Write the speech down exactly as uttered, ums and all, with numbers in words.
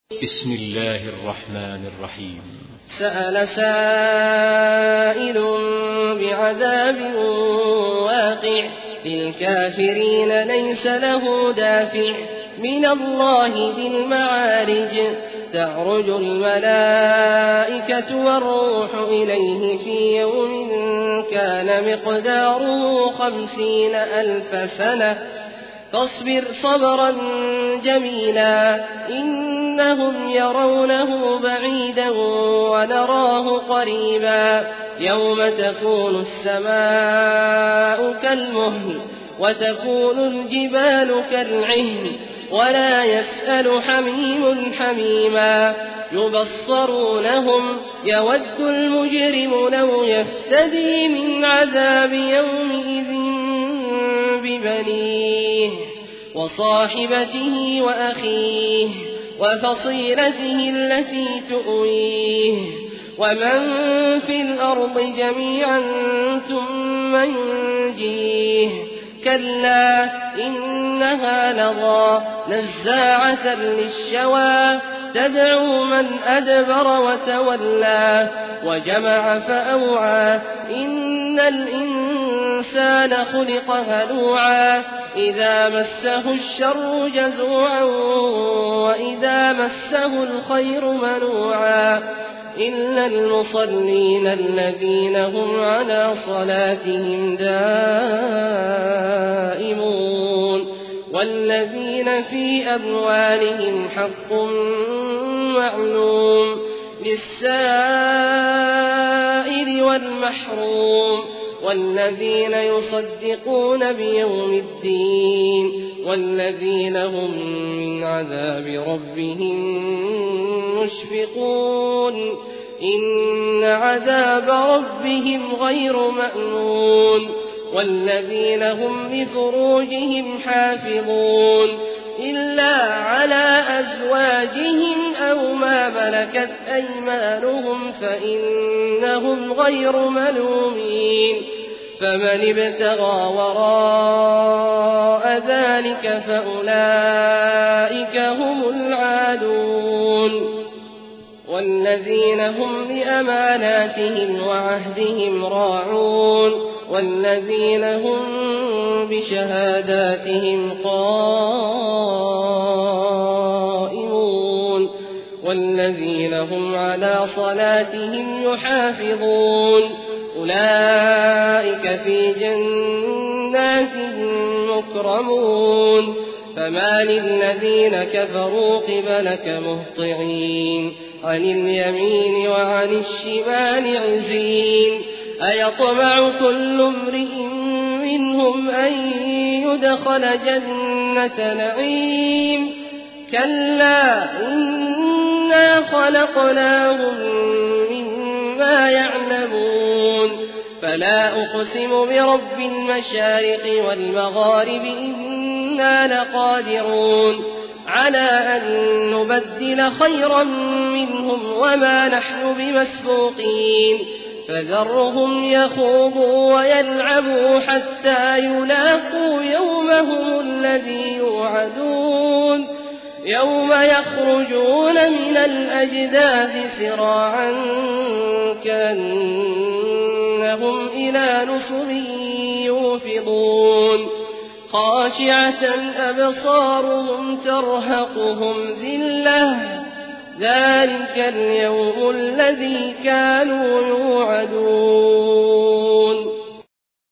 بسم الله الرحمن الرحيم. سأل سائل بعذاب واقع للكافرين ليس له دافع من الله ذي المعارج تعرج الملائكة والروح إليه في يوم كان مقداره خمسين ألف سنة فاصبر صبرا جميلا إنهم يرونه بعيدا ونراه قريبا يوم تكون السماء كالمهل وتكون الجبال كالعهن ولا يسأل حميم حميما يبصرونهم يود المجرم لو يفتدي من عذاب يومئذ ببنيه وصاحبته وأخيه وفصيلته التي تؤويه ومن في الأرض جميعا ثم ينجيه كلا إنها لظى نزاعة للشوى تدعو من أدبر وتولى وجمع فأوعى إن الإنسان خلق هلوعا إذا مسه الشر جزوعا وإذا مسه الخير منوعا إلا المصلين الذين هم على صلاتهم دائمون والذين في أموالهم حق معلوم للسائل والمحروم والذين يصدقون بيوم الدين والذين هم من عذاب ربهم مشفقون إن عذاب ربهم غير مأمون والذين هم لفروجهم حافظون إلا على أزواجهم أو ما ملكت أيمانهم فإنهم غير ملومين فمن ابتغى وراء ذلك فأولئك هم العادون والذين هم لأماناتهم وعهدهم راعون والذين هم بشهاداتهم قائمون والذين هم على صلاتهم يحافظون أولئك في جنات مكرمون فما للذين كفروا قبلك مهطعين عن اليمين وعن الشمال عزين أيطمع كل امرئ منهم أن يدخل جنة نعيم كلا إنا خلقناهم مما يعلمون فلا أقسم برب المشارق والمغارب إنا لقادرون على أن نبدل خيرا منهم وما نحن بمسبوقين فذرهم يخوضوا ويلعبوا حتى يلاقوا يومهم الذي يوعدون يوم يخرجون من الأجداث سراعا كأنهم إلى نصب يوفضون خاشعة أبصارهم ترهقهم ذلة ذلك اليوم الذي كانوا يوعدون